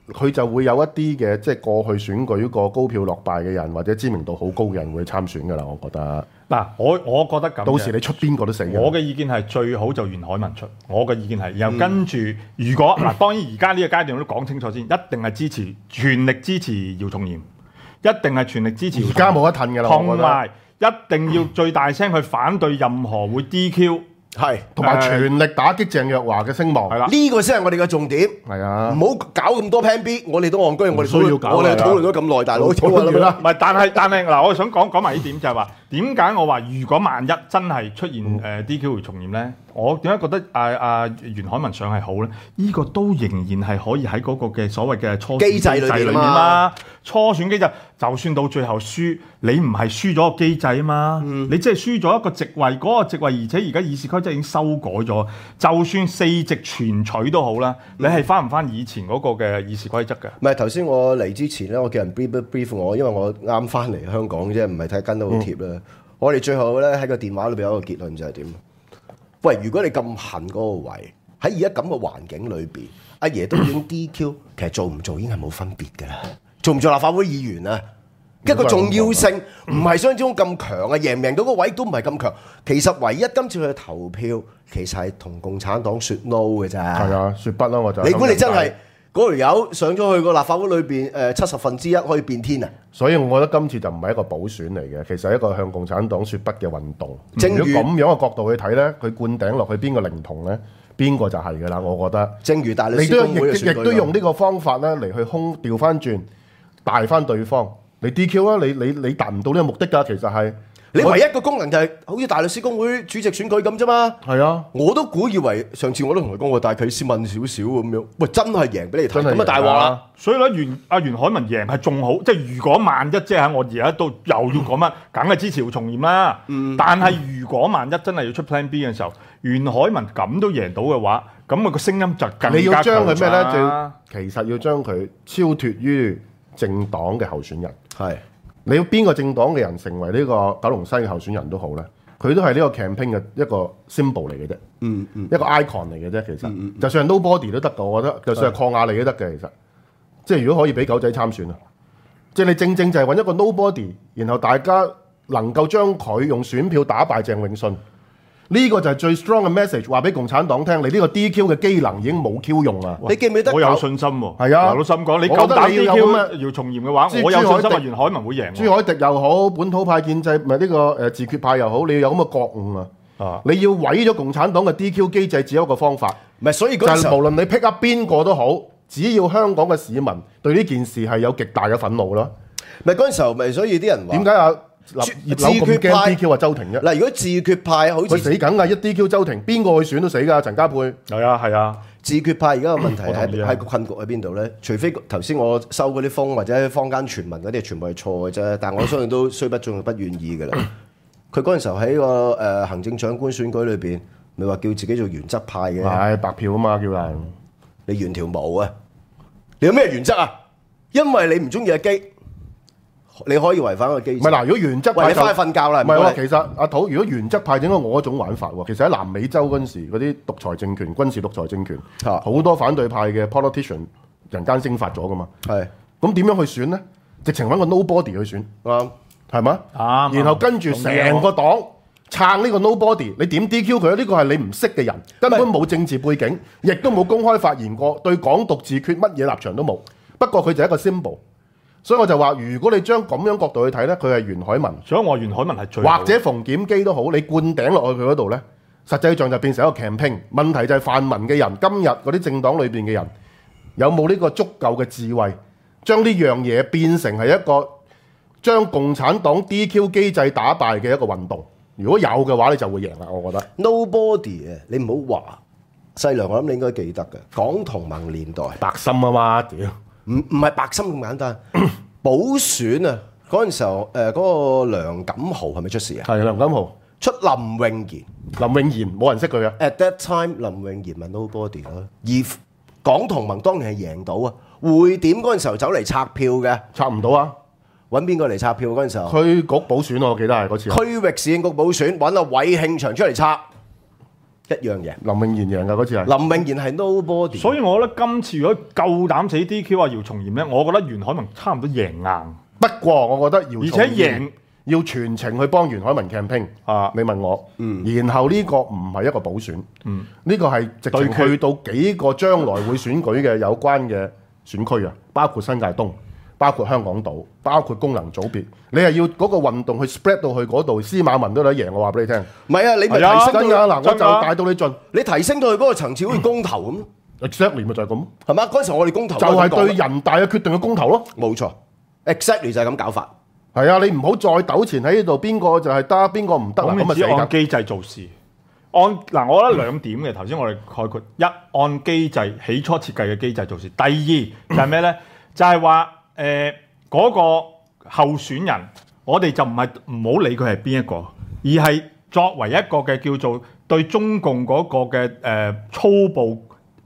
佢就會有一啲嘅即係過去選舉過高票落敗嘅人，或者知名度好高嘅人會參選㗎啦。我覺得嗱，我我覺得咁， 到時你出邊個都死嘅。 我嘅意見係最好就袁海文出，我嘅意見係，然後跟住如果嗱，當然而家呢個階段我都講清楚先，一定係支持全力支持姚松炎，一定係全力支持。 而家冇得褪㗎啦， 同埋一定要最大聲去反對任何會 D Q。 係， 同埋全力打擊鄭若驊嘅聲望。 係啦， 呢個先係我哋嘅重點。 係啊， 唔好搞咁多 Plan B，我哋都戇居，我哋需要搞我哋討論咗咁耐，大佬討論啦。 唔係，但係但係嗱，我想講講埋呢點就係話，點解我話如果萬一真係出現誒 D Q 姚松炎咧，我點解覺得阿阿袁海文上係好咧？呢個都仍然係可以喺嗰個嘅所謂嘅初選機制裏面嘛。初選機制就算到最後輸，你唔係輸咗個機制啊嘛， 嗯、 你即係輸咗一個席位，嗰、那個席位，而且而家議事規則已經修改咗，就算四席全取都好啦，你係翻唔翻以前嗰個嘅議事規則嘅？ 唔係頭先我嚟之前咧，我叫人 brief brief 我，因為我啱翻嚟香港啫，唔係睇跟得好貼啦。嗯、我哋最後咧喺個電話裏邊有一個結論就係點？喂，如果你咁恨嗰個位，喺而家咁嘅環境裏邊，阿爺都已經 D Q，其實做唔做已經係冇分別㗎啦。做唔做立法會議員啊？一個重要性唔係想像中咁強啊，贏唔贏到個位都唔係咁強。其實唯一今次去投票，其實係同共產黨説 no 嘅咋。 係啊，説不啦，我就。 你估你真係嗰條友上咗去個立法會裏邊誒七十分之一可以變天啊？ 所以我覺得今次就唔係一個補選嚟嘅，其實係一個向共產黨説不嘅運動。 正如如果咁樣嘅角度去睇咧，佢灌頂落去邊個靈童咧，邊個就係㗎啦。我覺得。 正如大律你都師公會嘅選舉亦都用呢個方法咧嚟去空調翻轉。大翻對方，你 D Q 啊！你你你達唔到呢個目的㗎，其實係你唯一個功能就係好似大律師公會主席選舉咁啫嘛。 係啊， 我都估以為上次我都同佢講過，但係佢先問少少咁樣。喂，真係贏俾你睇，咁啊大鑊啦！ 所以咧，袁阿袁海文贏係仲好，即係如果萬一即係我而家都又要講乜，梗係支持姚松炎啦。嗯、但係如果萬一真係要出 Plan B 嘅時候，袁海文咁都贏到嘅話，咁啊個聲音就更加強啦。 你要將佢咩咧？就其實要將佢超脫於政黨嘅候選人係，是你要邊個政黨嘅人成為呢個九龍西嘅候選人都好咧，佢都係呢個 campaign 嘅一個 symbol 嚟嘅啫，嗯嗯，一個 icon 嚟嘅啫。其實，嗯嗯、就算係 nobody 都得㗎，我覺得，就算係鄺雅莉都得嘅。其實，即係如果可以俾狗仔參選啊，即係你正正就係揾一個 nobody，然後大家能夠將佢用選票打敗鄭永信。呢個就係最 strong 嘅 message， 話俾共產黨聽，你呢個 D Q 嘅機能已經冇 Q 用啦。 你記唔記得？ 我有信心喎。 係啊， 老實講，你夠膽 D Q 姚松炎嘅話，我有信心啊，袁海文會贏。 朱凱廸又好，本土派建制咪呢個誒自決派又好，你要有咁嘅覺悟啊！啊，你要毀咗共產黨嘅 D Q 機制，只有一個方法。 唔係，所以就係無論你 pick up 邊個都好，只要香港嘅市民對呢件事係有極大嘅憤怒咯。 咪嗰陣時候咪，所以啲人話點解啊？葉劉咁驚 D Q 啊？周庭啫。 嗱，如果自決派好似佢死梗啊！一 D Q 周庭，邊個去選都死㗎。陳家佩係啊係啊。 自決派而家個問題係喺個困局喺邊度咧？除非頭先我收嗰啲風或者坊間傳聞嗰啲，全部係錯嘅啫。但係我相信都雖不中不願意㗎啦。佢嗰陣時候喺個誒、呃、行政長官選舉裏邊，咪話叫自己做原則派嘅。 係白票啊嘛，叫人你原條毛啊！你有咩原則啊？因為你唔中意阿基。你可以違反個機制。唔係嗱，如果原則派就翻去瞓覺啦。 唔係喎，其實阿土，如果原則派應該我一種玩法喎。其實喺南美洲嗰陣時，嗰啲獨裁政權、軍事獨裁政權，好、啊、多反對派嘅 politician 人間蒸發咗噶嘛。係是。咁點樣去選咧？直情揾個 nobody 去選，啱係嘛？啱。對然後跟住成個黨撐呢個 nobody，你點 D Q 佢？呢個係你唔識嘅人，根本冇政治背景，亦都冇公開發言過，對港獨自決乜嘢立場都冇。不過佢就係一個 symbol。所以我就話，如果你將咁樣角度去睇咧，佢係袁海文。所以我袁海文係最或者馮檢基都好，你灌頂落去佢嗰度咧，實際上就變成一個 campaign。問題就係泛民嘅人，今日嗰啲政黨裏邊嘅人，有冇呢個足夠嘅智慧，將呢樣嘢變成係一個將共產黨 D Q 機制打敗嘅一個運動？如果有嘅話，你就會贏啦。我覺得。Nobody 啊，你唔好話細良，我諗你應該記得嘅港同盟年代，白心啊嘛，屌！ 唔唔係白心咁簡單，補選啊嗰陣時候，誒、呃、嗰、那個梁錦豪係咪出事啊？係梁錦豪出林穎賢，林穎賢冇人識佢啊。At that time，林穎賢咪 nobody 咯。而港同盟當然係贏到啊，匯點嗰陣時候走嚟拆票嘅，拆唔到啊！揾邊個嚟拆票嗰陣時候？區局補選我記得係嗰次。區域市政局補選揾阿韋慶祥出嚟拆， 一樣贏。 林穎賢贏㗎嗰次係。 林穎賢係 nobody， 所以我覺得今次如果夠膽死 D Q 啊姚松炎咧，我覺得袁海文差唔多贏硬。 不過我覺得姚而且松炎贏要全程去幫袁海文 campaign 啊！ 你問我， 嗯然後呢個唔係一個補選， 嗯呢個係直情對決去到幾個將來會選舉嘅有關嘅選區啊，包括新界東、包括香港島、包括功能組別，你係要嗰個運動去 spread 到去嗰度，司馬文都得贏，我話俾你聽。 唔係啊，你咪係啊提升到真㗎嗱，我就真㗎帶到你盡你提升到去嗰個層次，好似公投咁， ，exactly 咪就係咁， 係嘛？嗰陣時我哋公投就係對人人大嘅決定嘅公投咯。 冇錯，exactly 就係咁搞法。 係啊，你唔好再糾纏喺呢度，邊個就係得，邊個唔得啦，咁咁你只咪死㗎。 按機制做事。按嗱，我覺得兩點嘅。頭先我哋概括一按機制起初設計嘅機制做事。第二就係咩咧？就係話誒嗰個候選人，我哋就唔係唔好理佢係邊一個，而係作為一個嘅叫做對中共嗰個嘅誒、呃、粗暴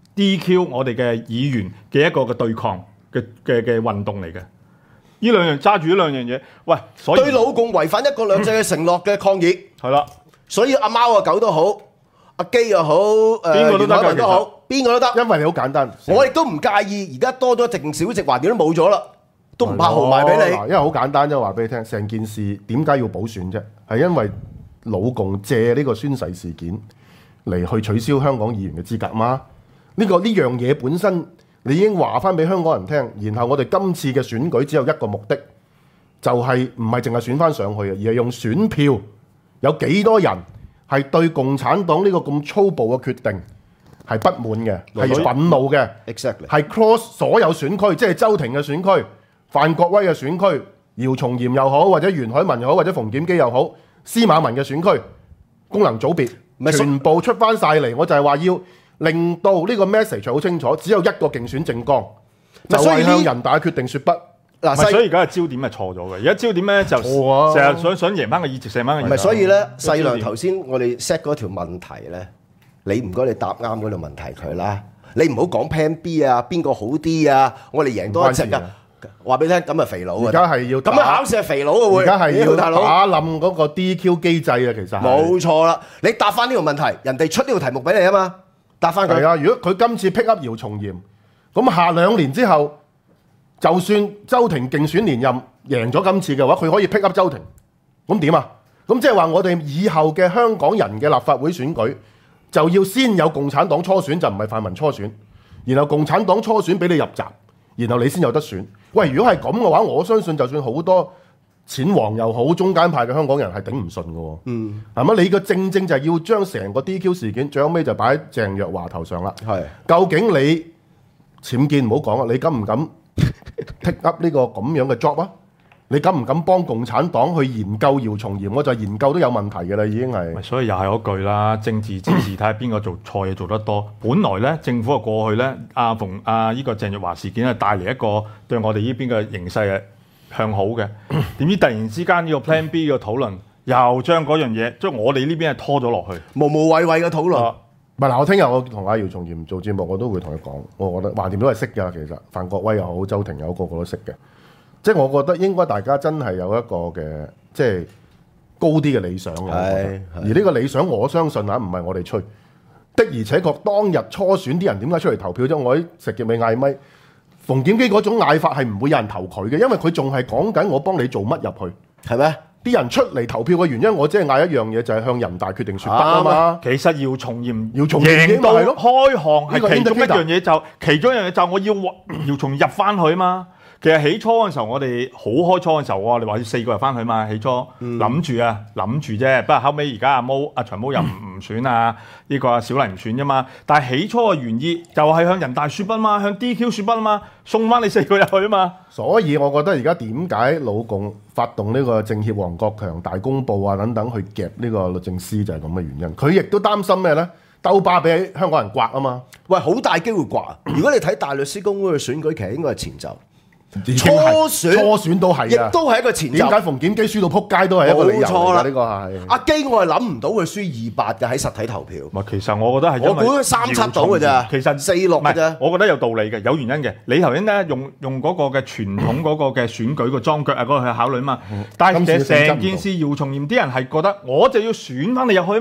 D Q 我哋嘅議員嘅一個嘅對抗嘅嘅嘅運動嚟嘅。呢兩樣揸住呢兩樣嘢，喂，所以對老共違反一國兩制嘅承諾嘅抗議， 係啦。 所以阿貓啊狗都好，阿基又好，誒邊個都得㗎袁海文都好，邊個都得。 因為你好簡單， 我亦都唔介意，而家多咗剩少席，橫掂都冇咗啦，都唔怕豪埋俾你。 嗱因為好簡單啫，話俾你聽，成件事點解要補選啫？係因為老共借呢個宣誓事件嚟去取消香港議員嘅資格嘛？呢、個呢樣嘢本身你已經話翻俾香港人聽，然後我哋今次嘅選舉只有一個目的，就係唔係淨係選翻上去嘅，而係用選票有幾多人係對共產黨呢個咁粗暴嘅決定係不滿嘅，係憤怒嘅。 Exactly， 係 cross 所有選區，即係周庭嘅選區、范國威嘅選區、姚松炎又好，或者袁海文又好，或者馮檢基又好，司馬文嘅選區、功能組別， 咪全部出翻晒嚟。我就係話要令到呢個 message 好清楚，只有一個競選政綱，就係咪所以呢向人大決定說不。 嗱， 唔係，所細以而家嘅焦點係錯咗嘅。而家焦點咧就錯啊成日想想贏翻個議席，射翻個議席。 唔係，所以咧， 個焦點細良頭先我哋 set 嗰條問題咧，你唔該你答啱嗰條問題佢啦。你唔好講 Plan B 啊，邊個好啲啊？我哋贏多一席啊！話俾你聽，咁啊肥佬啊！ 而家係要咁啊考試係肥佬啊會。 而家係要大佬。 打冧嗰個 D Q 機制啊，其實係冇錯啦，你答翻呢條問題，人哋出呢條題目俾你啊嘛，答翻佢。 係啊，如果佢今次 pick up 姚松炎，咁下兩年之後，就算周庭競選連任贏咗今次嘅話，佢可以 pick up 周庭，咁點啊？咁即係話我哋以後嘅香港人嘅立法會選舉，就要先有共產黨初選，就唔係泛民初選，然後共產黨初選俾你入閘，然後你先有得選。喂，如果係咁嘅話，我相信就算好多淺黃又好，中間派嘅香港人係頂唔順嘅喎。嗯，係咪？你個正正就係要將成個 D Q 事件最後尾就擺喺鄭若驊頭上啦。 係究竟你僭建唔好講啊，你敢唔敢 take up 呢個咁樣嘅 job 啊？你敢唔敢幫共產黨去研究姚松炎？我就研究都有問題嘅啦，已經係咪。所以又係嗰句啦，政治之事睇下邊個做錯嘢做得多。本來咧政府啊過去咧，阿馮阿呢個鄭若驊事件係帶嚟一個對我哋呢邊嘅形勢係向好嘅。點知突然之間呢個 Plan B 嘅討論又將嗰樣嘢，將我哋呢邊係拖咗落去。 無無謂謂嘅討論。 唔係嗱，我聽日我同阿姚松炎做節目，我都會同佢講，我覺得橫掂都係識㗎。其實范國威又好，周庭又好，個個都識嘅。即係我覺得應該大家真係有一個嘅即係高啲嘅理想嘅。我覺得而呢個理想，我相信啊，唔係我哋吹的，而且確當日初選啲人點解出嚟投票啫？我喺石硤尾嗌咪，馮檢基嗰種嗌法係唔會有人投佢嘅，因為佢仲係講緊我幫你做乜入去， 係咩？ 啲人出嚟投票嘅原因，我只係嗌一樣嘢，就係向人大決定説不啊嘛。 其實姚松炎姚松炎贏到咪係咯開項呢個係其中一 indicator 樣嘢，就其中一樣嘢就我要姚松炎入翻去嘛。其實起初嗰陣時候，我哋好開初嘅時候，我哋話要四個入翻去嘛。起初諗住啊，諗住啫。不過後尾而家阿毛、阿長毛又唔唔選啊，呢個阿小麗唔選啫嘛。但係起初嘅原意就係向人大説不嘛，向 D Q 説不啊嘛，送翻你四個入去啊嘛。 所以我覺得而家點解老共發動呢個政協黃國強大公報啊等等去夾呢個律政司就係咁嘅原因。佢亦都擔心咩呢？兜巴俾香港人刮啊嘛。 喂，好大機會刮。如果你睇大律師公會嘅選舉，其實應該係前奏。 已經係初選初選都係啊， 亦都係一個前奏。 點解馮檢基輸到撲街都係一個理由冇錯啦嚟㗎？呢個係阿基，我係諗唔到佢輸二八嘅喺實體投票。 唔係，其實我覺得係因為我估佢三七到嘅咋其實四六嘅咋唔係我覺得有道理嘅，有原因嘅。你頭先咧用用嗰個嘅傳統嗰個嘅選舉個裝腳啊嗰個去考慮嘛，但係其實成件事姚松炎啲人係覺得我就要選翻你入去嘛。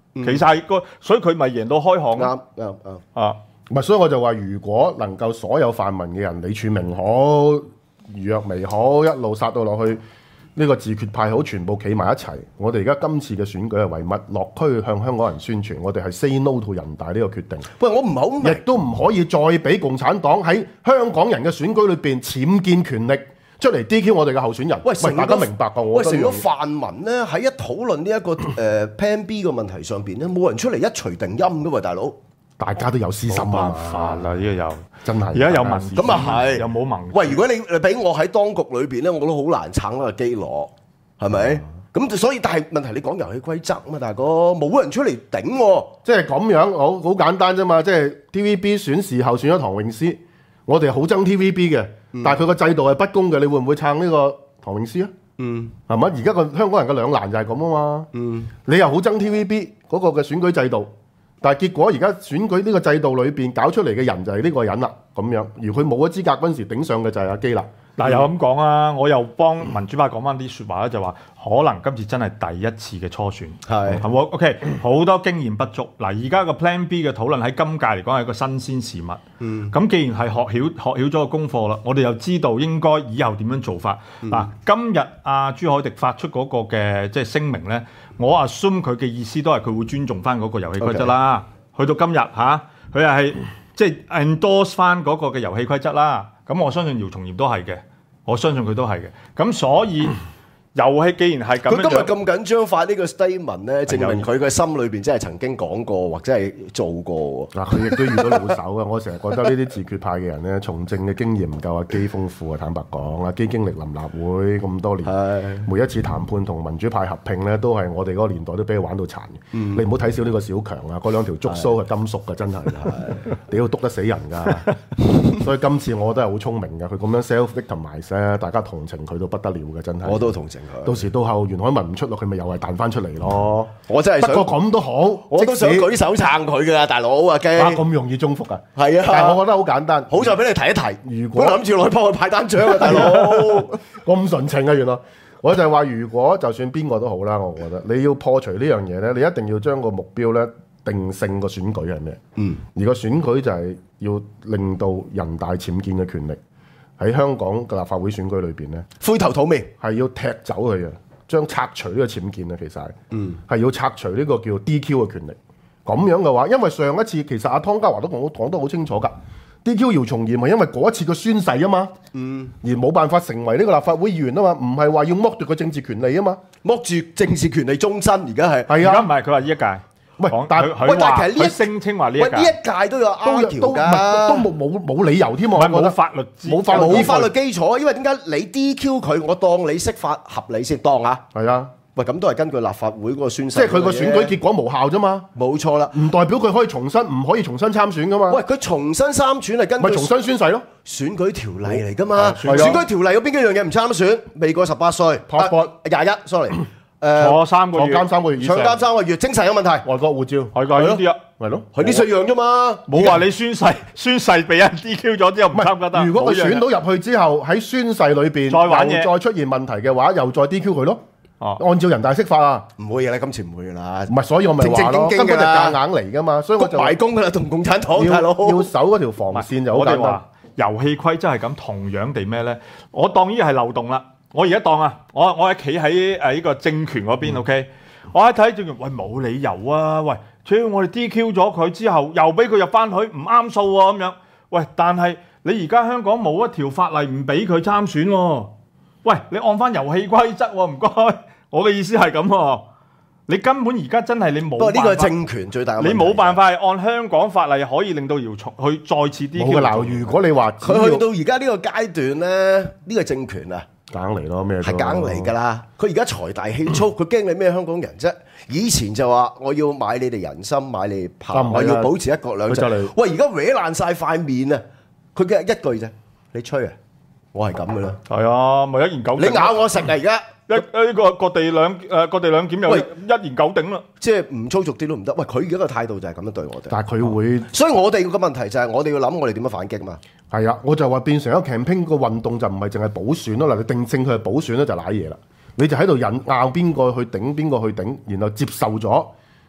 其實係個，所以佢咪贏到開行啱啱啱啊！ 唔係，所以我就話，如果能夠所有泛民嘅人，李柱銘好、余若薇好，一路殺到落去。呢個自決派好，全部企埋一齊。我哋而家今次嘅選舉係為乜？落區向香港人宣傳，我哋係 say no to 人大呢個決定。 喂，我唔係好明， 亦都唔可以再俾共產黨喺香港人嘅選舉裏邊僭建權力出嚟 D Q 我哋嘅候選人。 喂， 大家明白㗎？我喂，成個泛民咧喺一討論呢、這、一個誒、呃、Plan B 嘅問題上邊咧，冇人出嚟一錘定音㗎喎，大佬。 大家都有私心啊！ 法啦，呢個有真係而家有民咁啊係， 有冇民？ 喂，如果你你俾我喺當局裏邊咧，我都好難撐個基羅。係咪？咁所以但係問題，你講遊戲規則啊嘛，大哥，冇人出嚟頂喎。 即係咁樣，好好簡單啫嘛。即係 T V B 選時候選咗唐詠詩，我哋好憎 T V B 嘅，嗯、但係佢個制度係不公嘅，你會唔會撐呢個唐詠詩啊？嗯，係咪？而家個香港人嘅兩難就係咁啊嘛。嗯，你又好憎 T V B 嗰個嘅選舉制度，但係結果而家選舉呢個制度裏邊搞出嚟嘅人就係呢個人啦，咁樣。而佢冇咗資格嗰陣時頂上嘅就係阿基啦。 嗱，又咁講啊！我又幫民主派講翻啲説話咧，就話可能今次真係第一次嘅初選，係係喎。OK，好多經驗不足。嗱，而家個 Plan B 嘅討論喺今屆嚟講係一個新鮮事物。嗯，咁既然係學曉學曉咗個功課啦，我哋又知道應該以後點樣做法。嗱、嗯，今日阿朱凱廸發出嗰個嘅即係聲明咧，我 assume 佢嘅意思都係佢會尊重翻嗰個遊戲規則啦。Okay. 去到今日嚇，佢又係即係 endorse 翻嗰個嘅遊戲規則啦。咁我相信姚松炎都係嘅，我相信佢都係嘅。咁所以遊戲既然係咁樣， 佢今日咁緊張發呢個 statement 咧，證明佢嘅心裏邊真係曾經講過或者係做過。 嗱，佢亦都遇到老手啊！我成日覺得呢啲自決派嘅人咧，從政嘅經驗唔夠阿基豐富啊！坦白講，阿基經歷臨立會咁多年，每一次談判同民主派合併咧，都係我哋嗰個年代都俾佢玩到殘嘅。嗯、你唔好睇小呢個小強啊！嗰兩條觸鬚係金屬嘅，真係，屌篤得死人㗎！所以今次我覺得係好聰明嘅，佢咁樣 self victimize 咧，大家同情佢到不得了嘅，真係。我都同情佢。到時到後袁海文唔出落，佢咪又係彈翻出嚟咯。我真係不過咁都好，我都想舉手撐佢㗎，大佬啊基。哇！咁容易中伏啊？係啊。但係我覺得好簡單。好在俾你提一提。如果諗住落去幫佢派單張啊，大佬。咁純情啊，原來。我就係話，如果就算邊個都好啦，我覺得你要破除呢樣嘢咧，你一定要將個目標咧。定性個選舉係咩？嗯，而個選舉就係要令到人大僭建嘅權力喺香港嘅立法會選舉裏邊咧，灰頭土面係要踢走佢嘅，將拆除呢個僭建啊，其實係，嗯，係要拆除呢個叫 D Q 嘅權力。咁樣嘅話，因為上一次其實阿湯家驊都講講得好清楚㗎 ，D Q 姚松炎係因為嗰一次嘅宣誓啊嘛，嗯，而冇辦法成為呢個立法會議員啊嘛，唔係話要剝奪個政治權利啊嘛，剝奪政治權利終身，而家係，係啊，而家唔係佢話呢一屆。喂，但係佢話佢聲稱話呢一屆，呢一屆都有拗撬㗎，都冇冇冇理由添喎，冇法律冇法律冇法律基礎，因為點解你 D Q 佢，我當你釋法合理先當啊？係啊，喂，咁都係根據立法會嗰個宣誓，即係佢個選舉結果無效啫嘛，冇錯啦，唔代表佢可以重新唔可以重新參選㗎嘛？喂，佢重新參選係根據咪重新宣誓咯？選舉條例嚟㗎嘛？選舉條例有邊幾樣嘢唔參選？未過十八歲，廿一，sorry。誒坐三個月，坐監三個月以上，坐監三個月，精神有問題，外國護照，係㗎，呢啲啊，係咯，係呢四樣啫嘛，冇話你宣誓，宣誓俾人 D Q 咗之後唔參加得。如果佢選到入去之後喺宣誓裏邊再玩嘢，再出現問題嘅話，又再 D Q 佢咯。哦，按照人大釋法啊，唔會嘅啦，今次唔會嘅啦。唔係，所以我咪話咯，根本就夾硬嚟㗎嘛，所以我就埋工㗎啦，同共產黨大佬要守嗰條防線就好簡單。遊戲規則係咁，同樣地咩咧？我當呢係漏洞啦。我而家當啊，我我係企喺誒呢個政權嗰邊 ，OK？我一睇政權，喂冇理由啊，喂，只要我哋 D Q 咗佢之後，又俾佢入翻去，唔啱數喎咁樣。喂，但係你而家香港冇一條法例唔俾佢參選喎。喂，你按翻遊戲規則喎，唔該。我嘅意思係咁喎，你根本而家真係你冇。不過呢個政權最大嘅問題，你冇辦法係按香港法例可以令到姚松去再次 D Q。冇嘅嗱，如果你話佢去到而家呢個階段咧，呢、呢個政權啊。梗嚟咯，咩係梗嚟㗎啦！佢而家財大氣粗，佢驚你咩香港人啫？以前就話我要買你哋人心，買你哋炮，我要保持一國兩制。喂，而家搲爛晒塊面啊！佢嘅一句啫，你吹啊！我係咁㗎啦。係啊，咪一言九鼎。你咬我食啊！而家一呢個各地兩誒各地兩檢又一言九鼎啦。即係唔粗俗啲都唔得。喂，佢而家個態度就係咁樣對我哋。但係佢會，所以我哋個問題就係我哋要諗我哋點樣反擊嘛。係啊，我就話變成一個 campaign 個運動就唔係淨係補選咯。嗱，你定性佢係補選咧就賴嘢啦。你就喺度引拗邊個去頂邊個去頂，然後接受咗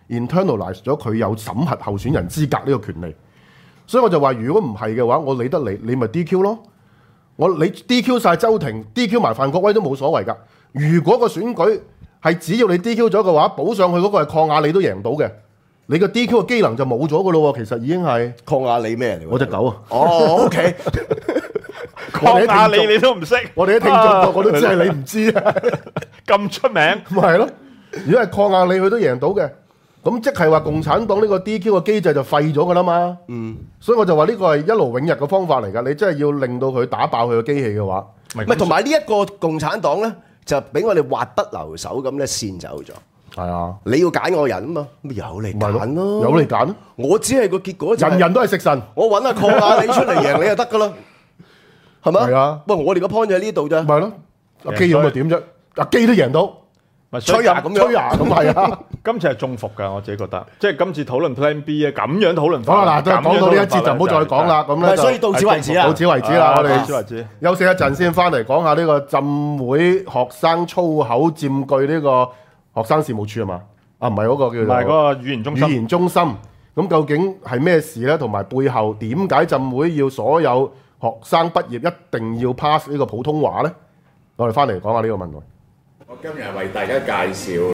internalize 咗佢有審核候選人資格呢個權利。所以我就話，如果唔係嘅話，我理得你，你咪 D Q 咯。我你 D Q 晒周庭 ，D Q 埋范國威都冇所謂㗎。如果個選舉係只要你 D Q 咗嘅話，補上去嗰個係鄺雅里都贏唔到嘅，你個 D Q 嘅機能就冇咗㗎咯喎。其實已經係鄺雅里咩嚟？ 我隻狗啊！ 哦，OK， 鄺雅里你都唔識， 我哋啲聽眾個個都知係你唔知啊， 咁出名， 咪係咯？如果係鄺雅里佢都贏到嘅，咁即係話共產黨呢個 D Q 嘅機制就廢咗㗎啦嘛。嗯，所以我就話呢個係一勞永逸嘅方法嚟㗎。你真係要令到佢打爆佢嘅機器嘅話， 唔係同埋呢一個共產黨咧，就俾我哋滑不留手咁咧跣走咗。 係啊， 你要揀我人啊嘛，咪由你揀咯， 由你揀咯。 我只係個結果就係， 人人都係食神， 我揾阿鄺雅里出嚟贏你就得㗎啦，係咪？ 係啊， 喂，我哋個 point 就喺呢度啫。 咪係咯，阿基咁又點啫？阿基都贏到。 吹啊咁樣， 吹啊咁係啊！ 今次係中伏㗎，我自己覺得，即係今次討論 Plan B 啊，咁樣討論法。 好啦，嗱，都係講到呢一節就唔好再講啦。咁咧， 所以到此為止啦， 到此為止啦。我哋此為止， 休息一陣先，翻嚟講下呢個浸會學生粗口佔據呢個學生事務處係嘛？啊，唔係嗰個叫做， 唔係嗰個語言中心。 語言中心咁究竟係咩事咧？同埋背後點解浸會要所有學生畢業一定要 pass 呢個普通話咧？我哋翻嚟講下呢個問題。 我今日為大家介紹